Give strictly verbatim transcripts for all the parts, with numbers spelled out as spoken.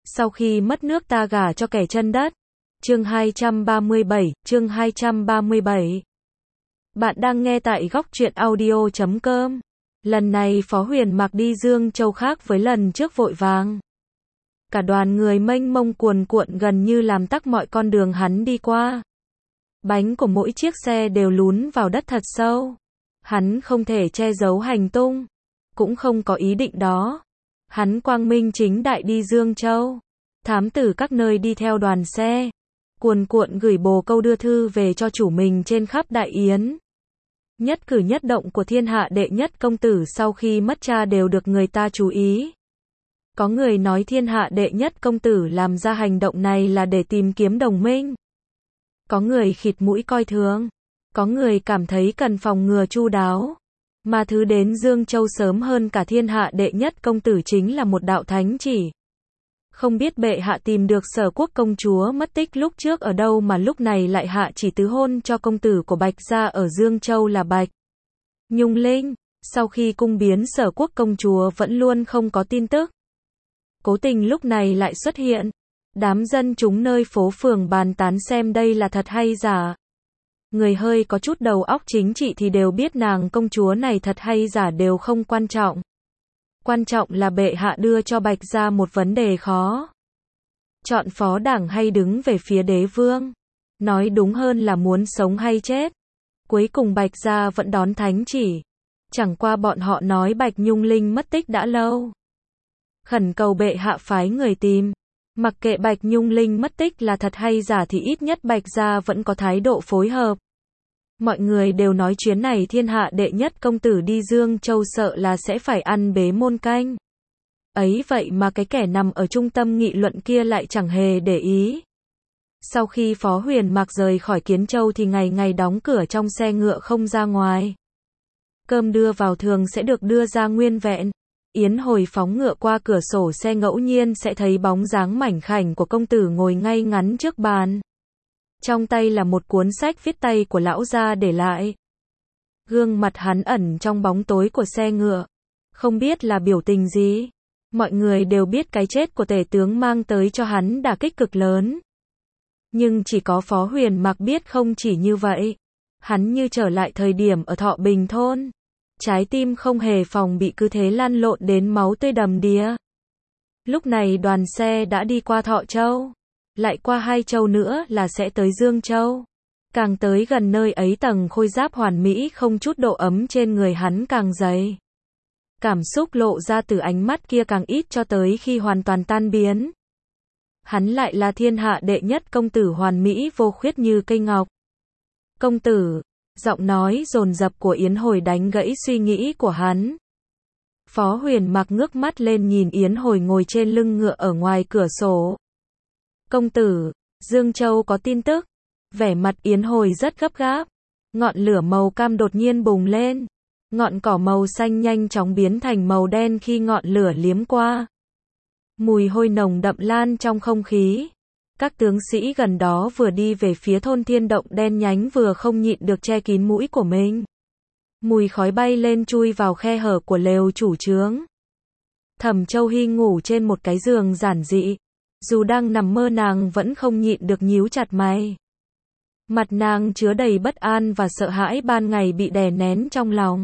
Sau khi mất nước ta gả cho kẻ chân đất. Chương hai trăm ba mươi bảy, chương hai trăm ba mươi bảy. Bạn đang nghe tại góc truyện audio chấm com. Lần này Phó Huyền Mạc đi Dương Châu khác với lần trước vội vàng. Cả đoàn người mênh mông cuồn cuộn gần như làm tắc mọi con đường hắn đi qua. Bánh của mỗi chiếc xe đều lún vào đất thật sâu. Hắn không thể che giấu hành tung. Cũng không có ý định đó. Hắn quang minh chính đại đi Dương Châu. Thám tử các nơi đi theo đoàn xe. Cuồn cuộn gửi bồ câu đưa thư về cho chủ mình trên khắp Đại Yến. Nhất cử nhất động của thiên hạ đệ nhất công tử sau khi mất cha đều được người ta chú ý. Có người nói thiên hạ đệ nhất công tử làm ra hành động này là để tìm kiếm đồng minh. Có người khịt mũi coi thường. Có người cảm thấy cần phòng ngừa chu đáo. Mà thứ đến Dương Châu sớm hơn cả thiên hạ đệ nhất công tử chính là một đạo thánh chỉ. Không biết bệ hạ tìm được Sở Quốc công chúa mất tích lúc trước ở đâu mà lúc này lại hạ chỉ tứ hôn cho công tử của Bạch gia ở Dương Châu là Bạch Nhung Linh. Sau khi cung biến Sở Quốc công chúa vẫn luôn không có tin tức. Cố tình lúc này lại xuất hiện. Đám dân chúng nơi phố phường bàn tán xem đây là thật hay giả. Người hơi có chút đầu óc chính trị thì đều biết nàng công chúa này thật hay giả đều không quan trọng. Quan trọng là bệ hạ đưa cho Bạch gia một vấn đề khó. Chọn phó đảng hay đứng về phía đế vương. Nói đúng hơn là muốn sống hay chết. Cuối cùng Bạch gia vẫn đón thánh chỉ. Chẳng qua bọn họ nói Bạch Nhung Linh mất tích đã lâu. Khẩn cầu bệ hạ phái người tìm. Mặc kệ Bạch Nhung Linh mất tích là thật hay giả thì ít nhất Bạch gia vẫn có thái độ phối hợp. Mọi người đều nói chuyến này thiên hạ đệ nhất công tử đi Dương Châu sợ là sẽ phải ăn bế môn canh. Ấy vậy mà cái kẻ nằm ở trung tâm nghị luận kia lại chẳng hề để ý. Sau khi Phó Huyền Mạc rời khỏi Kiến Châu thì ngày ngày đóng cửa trong xe ngựa không ra ngoài. Cơm đưa vào thường sẽ được đưa ra nguyên vẹn. Yến Hồi phóng ngựa qua cửa sổ xe ngẫu nhiên sẽ thấy bóng dáng mảnh khảnh của công tử ngồi ngay ngắn trước bàn. Trong tay là một cuốn sách viết tay của lão gia để lại. Gương mặt hắn ẩn trong bóng tối của xe ngựa. Không biết là biểu tình gì. Mọi người đều biết cái chết của tể tướng mang tới cho hắn đả kích cực lớn. Nhưng chỉ có Phó Huyền Mạc biết không chỉ như vậy. Hắn như trở lại thời điểm ở Thọ Bình thôn. Trái tim không hề phòng bị cứ thế lăn lộn đến máu tươi đầm đìa. Lúc này đoàn xe đã đi qua Thọ Châu. Lại qua hai châu nữa là sẽ tới Dương Châu. Càng tới gần nơi ấy tầng khôi giáp hoàn mỹ không chút độ ấm trên người hắn càng dày. Cảm xúc lộ ra từ ánh mắt kia càng ít cho tới khi hoàn toàn tan biến. Hắn lại là thiên hạ đệ nhất công tử hoàn mỹ vô khuyết như cây ngọc. Công tử, giọng nói dồn dập của Yến Hồi đánh gãy suy nghĩ của hắn. Phó Huyền Mạc ngước mắt lên nhìn Yến Hồi ngồi trên lưng ngựa ở ngoài cửa sổ. Công tử, Dương Châu có tin tức. Vẻ mặt Yến Hồi rất gấp gáp. Ngọn lửa màu cam đột nhiên bùng lên. Ngọn cỏ màu xanh nhanh chóng biến thành màu đen khi ngọn lửa liếm qua. Mùi hôi nồng đậm lan trong không khí. Các tướng sĩ gần đó vừa đi về phía thôn Thiên Động đen nhánh vừa không nhịn được che kín mũi của mình. Mùi khói bay lên chui vào khe hở của lều chủ trướng. Thẩm Châu Hy ngủ trên một cái giường giản dị. Dù đang nằm mơ nàng vẫn không nhịn được nhíu chặt mày. Mặt nàng chứa đầy bất an và sợ hãi ban ngày bị đè nén trong lòng.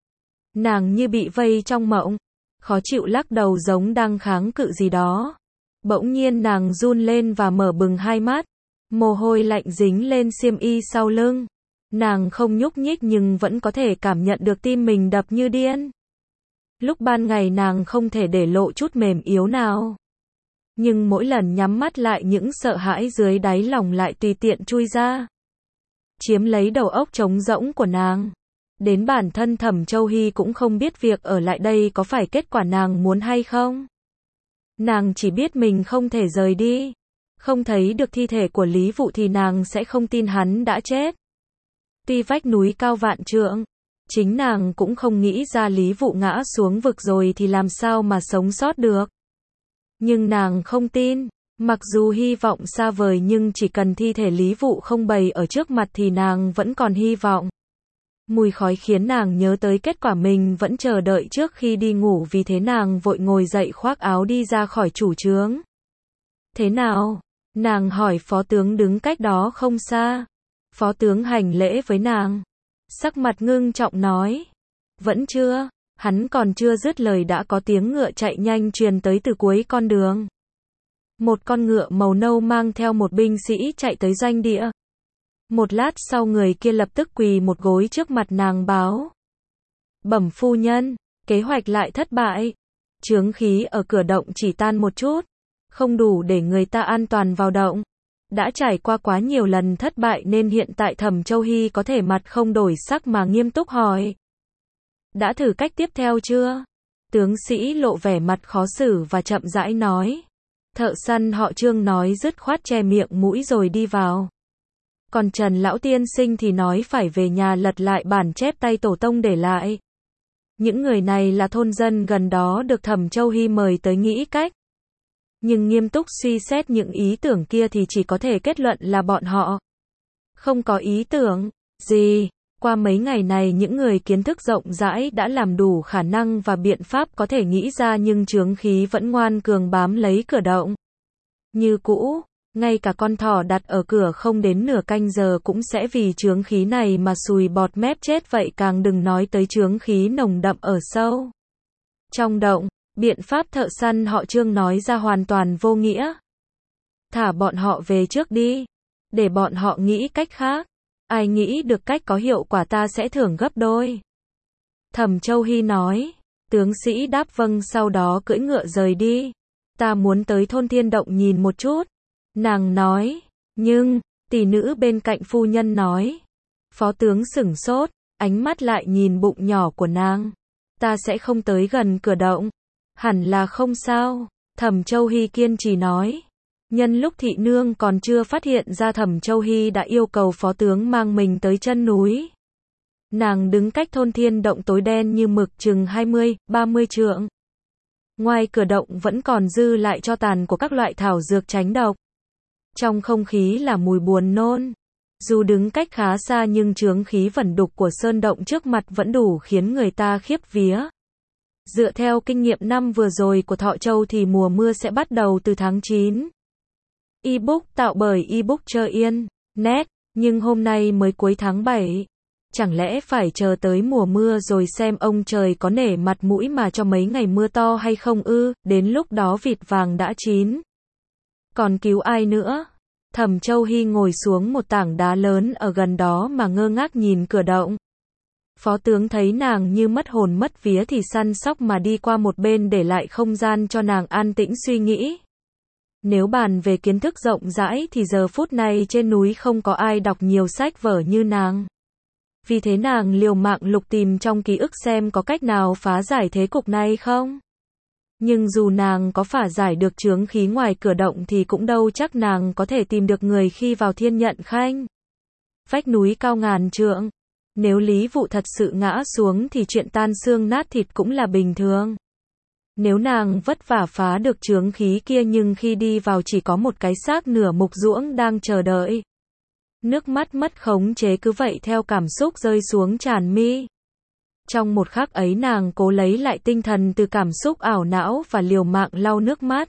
Nàng như bị vây trong mộng. Khó chịu lắc đầu giống đang kháng cự gì đó. Bỗng nhiên nàng run lên và mở bừng hai mắt. Mồ hôi lạnh dính lên xiêm y sau lưng. Nàng không nhúc nhích nhưng vẫn có thể cảm nhận được tim mình đập như điên. Lúc ban ngày nàng không thể để lộ chút mềm yếu nào. Nhưng mỗi lần nhắm mắt lại những sợ hãi dưới đáy lòng lại tùy tiện chui ra. Chiếm lấy đầu óc trống rỗng của nàng. Đến bản thân Thẩm Châu Hy cũng không biết việc ở lại đây có phải kết quả nàng muốn hay không. Nàng chỉ biết mình không thể rời đi. Không thấy được thi thể của Lý Vụ thì nàng sẽ không tin hắn đã chết. Tuy vách núi cao vạn trượng, chính nàng cũng không nghĩ ra Lý Vụ ngã xuống vực rồi thì làm sao mà sống sót được. Nhưng nàng không tin, mặc dù hy vọng xa vời nhưng chỉ cần thi thể Lý Vụ không bày ở trước mặt thì nàng vẫn còn hy vọng. Mùi khói khiến nàng nhớ tới kết quả mình vẫn chờ đợi trước khi đi ngủ vì thế nàng vội ngồi dậy khoác áo đi ra khỏi chủ trướng. Thế nào? Nàng hỏi phó tướng đứng cách đó không xa. Phó tướng hành lễ với nàng. Sắc mặt ngưng trọng nói. Vẫn chưa. Hắn còn chưa dứt lời đã có tiếng ngựa chạy nhanh truyền tới từ cuối con đường. Một con ngựa màu nâu mang theo một binh sĩ chạy tới doanh địa. Một lát sau người kia lập tức quỳ một gối trước mặt nàng báo. Bẩm phu nhân, kế hoạch lại thất bại. Chướng khí ở cửa động chỉ tan một chút. Không đủ để người ta an toàn vào động. Đã trải qua quá nhiều lần thất bại nên hiện tại Thẩm Châu Hy có thể mặt không đổi sắc mà nghiêm túc hỏi. Đã thử cách tiếp theo chưa? Tướng sĩ lộ vẻ mặt khó xử và chậm rãi nói. Thợ săn họ Trương nói dứt khoát che miệng mũi rồi đi vào. Còn Trần Lão Tiên Sinh thì nói phải về nhà lật lại bản chép tay tổ tông để lại. Những người này là thôn dân gần đó được Thẩm Châu Hy mời tới nghĩ cách. Nhưng nghiêm túc suy xét những ý tưởng kia thì chỉ có thể kết luận là bọn họ không có ý tưởng gì. Qua mấy ngày này những người kiến thức rộng rãi đã làm đủ khả năng và biện pháp có thể nghĩ ra nhưng chướng khí vẫn ngoan cường bám lấy cửa động. Như cũ, ngay cả con thỏ đặt ở cửa không đến nửa canh giờ cũng sẽ vì chướng khí này mà sùi bọt mép chết vậy càng đừng nói tới chướng khí nồng đậm ở sâu trong động. Biện pháp thợ săn họ Trương nói ra hoàn toàn vô nghĩa. Thả bọn họ về trước đi. Để bọn họ nghĩ cách khác. Ai nghĩ được cách có hiệu quả ta sẽ thưởng gấp đôi. Thẩm Châu Hy nói. Tướng sĩ đáp vâng sau đó cưỡi ngựa rời đi. Ta muốn tới thôn Thiên Động nhìn một chút. Nàng nói. Nhưng, tỷ nữ bên cạnh phu nhân nói. Phó tướng sửng sốt, ánh mắt lại nhìn bụng nhỏ của nàng. Ta sẽ không tới gần cửa động. Hẳn là không sao. Thẩm Châu Hy kiên trì nói. Nhân lúc thị nương còn chưa phát hiện ra Thẩm Châu Hy đã yêu cầu phó tướng mang mình tới chân núi. Nàng đứng cách thôn Thiên Động tối đen như mực chừng hai mươi, ba mươi trượng. Ngoài cửa động vẫn còn dư lại tro tàn của các loại thảo dược tránh độc. Trong không khí là mùi buồn nôn. Dù đứng cách khá xa nhưng chướng khí vẩn đục của sơn động trước mặt vẫn đủ khiến người ta khiếp vía. Dựa theo kinh nghiệm năm vừa rồi của Thọ Châu thì mùa mưa sẽ bắt đầu từ tháng chín. Ebook tạo bởi ebook Chờ Yên, net, nhưng hôm nay mới cuối tháng bảy. Chẳng lẽ phải chờ tới mùa mưa rồi xem ông trời có nể mặt mũi mà cho mấy ngày mưa to hay không ư, đến lúc đó vịt vàng đã chín. Còn cứu ai nữa? Thẩm Châu Hy ngồi xuống một tảng đá lớn ở gần đó mà ngơ ngác nhìn cửa động. Phó tướng thấy nàng như mất hồn mất vía thì săn sóc mà đi qua một bên để lại không gian cho nàng an tĩnh suy nghĩ. Nếu bàn về kiến thức rộng rãi thì giờ phút này trên núi không có ai đọc nhiều sách vở như nàng. Vì thế nàng liều mạng lục tìm trong ký ức xem có cách nào phá giải thế cục này không. Nhưng dù nàng có phá giải được chướng khí ngoài cửa động thì cũng đâu chắc nàng có thể tìm được người khi vào Thiên Nhận Khanh. Vách núi cao ngàn trượng. Nếu Lý Vụ thật sự ngã xuống thì chuyện tan xương nát thịt cũng là bình thường. Nếu nàng vất vả phá được chướng khí kia nhưng khi đi vào chỉ có một cái xác nửa mục ruỗng đang chờ đợi. Nước mắt mất khống chế cứ vậy theo cảm xúc rơi xuống tràn mi. Trong một khắc ấy nàng cố lấy lại tinh thần từ cảm xúc ảo não và liều mạng lau nước mắt.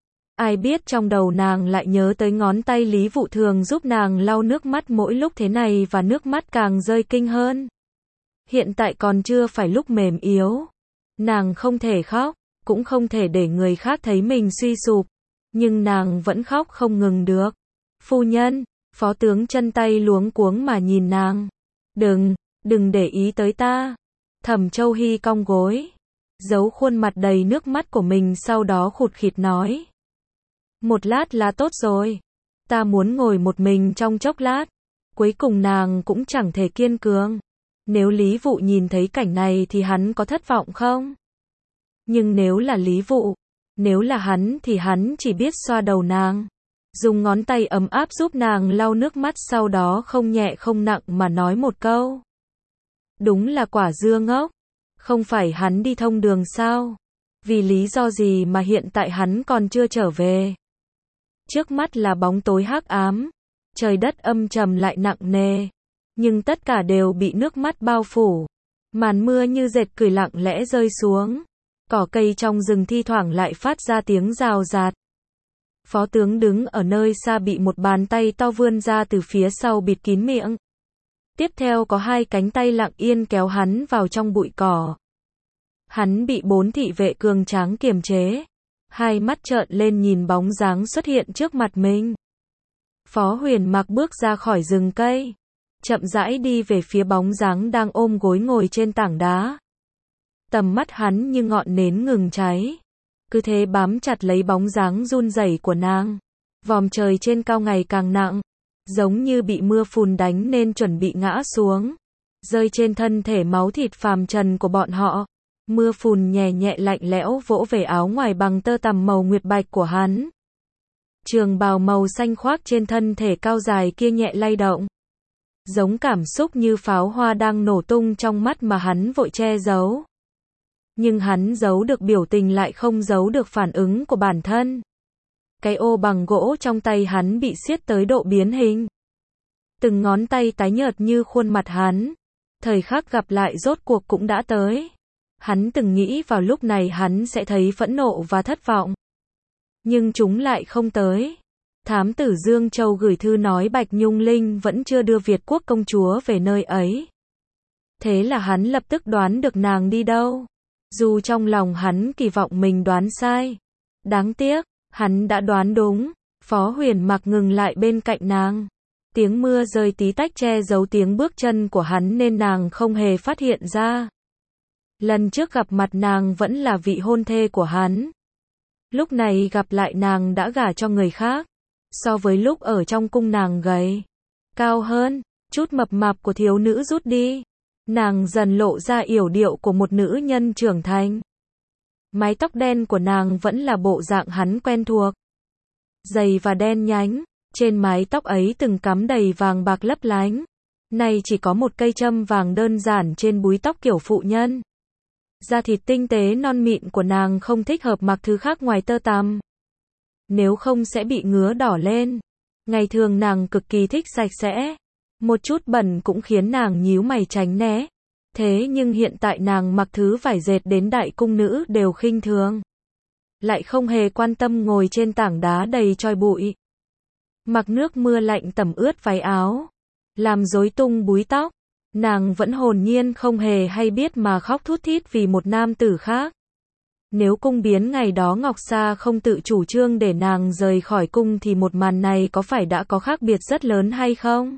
Ai biết trong đầu nàng lại nhớ tới ngón tay Lý Vụ thường giúp nàng lau nước mắt mỗi lúc thế này và nước mắt càng rơi kinh hơn. Hiện tại còn chưa phải lúc mềm yếu. Nàng không thể khóc, cũng không thể để người khác thấy mình suy sụp. Nhưng nàng vẫn khóc không ngừng được. Phu nhân, phó tướng chân tay luống cuống mà nhìn nàng. Đừng, đừng để ý tới ta. Thẩm Châu Hy cong gối. Giấu khuôn mặt đầy nước mắt của mình sau đó khụt khịt nói. Một lát là tốt rồi. Ta muốn ngồi một mình trong chốc lát. Cuối cùng nàng cũng chẳng thể kiên cường. Nếu Lý Vụ nhìn thấy cảnh này thì hắn có thất vọng không? Nhưng nếu là Lý Vụ, nếu là hắn thì hắn chỉ biết xoa đầu nàng. Dùng ngón tay ấm áp giúp nàng lau nước mắt sau đó không nhẹ không nặng mà nói một câu. Đúng là quả dưa ngốc. Không phải hắn đi thông đường sao? Vì lý do gì mà hiện tại hắn còn chưa trở về? Trước mắt là bóng tối hắc ám. Trời đất âm trầm lại nặng nề. Nhưng tất cả đều bị nước mắt bao phủ. Màn mưa như dệt cười lặng lẽ rơi xuống. Cỏ cây trong rừng thi thoảng lại phát ra tiếng rào rạt. Phó tướng đứng ở nơi xa bị một bàn tay to vươn ra từ phía sau bịt kín miệng. Tiếp theo có hai cánh tay lặng yên kéo hắn vào trong bụi cỏ. Hắn bị bốn thị vệ cường tráng kiềm chế. Hai mắt trợn lên nhìn bóng dáng xuất hiện trước mặt mình. Phó Huyền Mặc bước ra khỏi rừng cây. Chậm rãi đi về phía bóng dáng đang ôm gối ngồi trên tảng đá. Tầm mắt hắn như ngọn nến ngừng cháy. Cứ thế bám chặt lấy bóng dáng run rẩy của nàng. Vòm trời trên cao ngày càng nặng. Giống như bị mưa phùn đánh nên chuẩn bị ngã xuống. Rơi trên thân thể máu thịt phàm trần của bọn họ. Mưa phùn nhẹ nhẹ lạnh lẽo vỗ về áo ngoài bằng tơ tằm màu nguyệt bạch của hắn. Trường bào màu xanh khoác trên thân thể cao dài kia nhẹ lay động. Giống cảm xúc như pháo hoa đang nổ tung trong mắt mà hắn vội che giấu. Nhưng hắn giấu được biểu tình lại không giấu được phản ứng của bản thân. Cái ô bằng gỗ trong tay hắn bị siết tới độ biến hình. Từng ngón tay tái nhợt như khuôn mặt hắn. Thời khắc gặp lại rốt cuộc cũng đã tới. Hắn từng nghĩ vào lúc này hắn sẽ thấy phẫn nộ và thất vọng. Nhưng chúng lại không tới. Thám tử Dương Châu gửi thư nói Bạch Nhung Linh vẫn chưa đưa Việt quốc công chúa về nơi ấy. Thế là hắn lập tức đoán được nàng đi đâu. Dù trong lòng hắn kỳ vọng mình đoán sai. Đáng tiếc, hắn đã đoán đúng. Phó Huyền Mặc ngừng lại bên cạnh nàng. Tiếng mưa rơi tí tách che giấu tiếng bước chân của hắn nên nàng không hề phát hiện ra. Lần trước gặp mặt nàng vẫn là vị hôn thê của hắn. Lúc này gặp lại nàng đã gả cho người khác. So với lúc ở trong cung nàng gầy, cao hơn, chút mập mạp của thiếu nữ rút đi. Nàng dần lộ ra yểu điệu của một nữ nhân trưởng thành. Mái tóc đen của nàng vẫn là bộ dạng hắn quen thuộc. Dày và đen nhánh, trên mái tóc ấy từng cắm đầy vàng bạc lấp lánh. Nay chỉ có một cây châm vàng đơn giản trên búi tóc kiểu phụ nhân. Da thịt tinh tế non mịn của nàng không thích hợp mặc thứ khác ngoài tơ tằm. Nếu không sẽ bị ngứa đỏ lên. Ngày thường nàng cực kỳ thích sạch sẽ. Một chút bẩn cũng khiến nàng nhíu mày tránh né. Thế nhưng hiện tại nàng mặc thứ vải dệt đến đại cung nữ đều khinh thường. Lại không hề quan tâm ngồi trên tảng đá đầy tro bụi. Mặc nước mưa lạnh tẩm ướt váy áo. Làm rối tung búi tóc. Nàng vẫn hồn nhiên không hề hay biết mà khóc thút thít vì một nam tử khác. Nếu cung biến ngày đó Ngọc Sa không tự chủ trương để nàng rời khỏi cung thì một màn này có phải đã có khác biệt rất lớn hay không?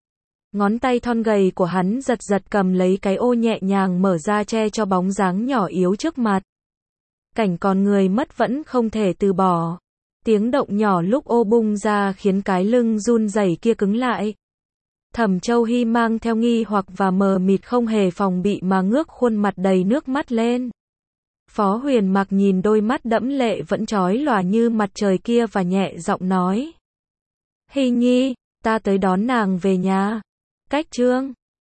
Ngón tay thon gầy của hắn giật giật cầm lấy cái ô nhẹ nhàng mở ra che cho bóng dáng nhỏ yếu trước mặt. Cảnh còn người mất vẫn không thể từ bỏ. Tiếng động nhỏ lúc ô bung ra khiến cái lưng run rẩy kia cứng lại. Thẩm Châu Hy mang theo nghi hoặc và mờ mịt không hề phòng bị mà ngước khuôn mặt đầy nước mắt lên. Phó Huyền Mặc nhìn đôi mắt đẫm lệ vẫn chói lòa như mặt trời kia và nhẹ giọng nói. Hy nhi, ta tới đón nàng về nhà. Cách chương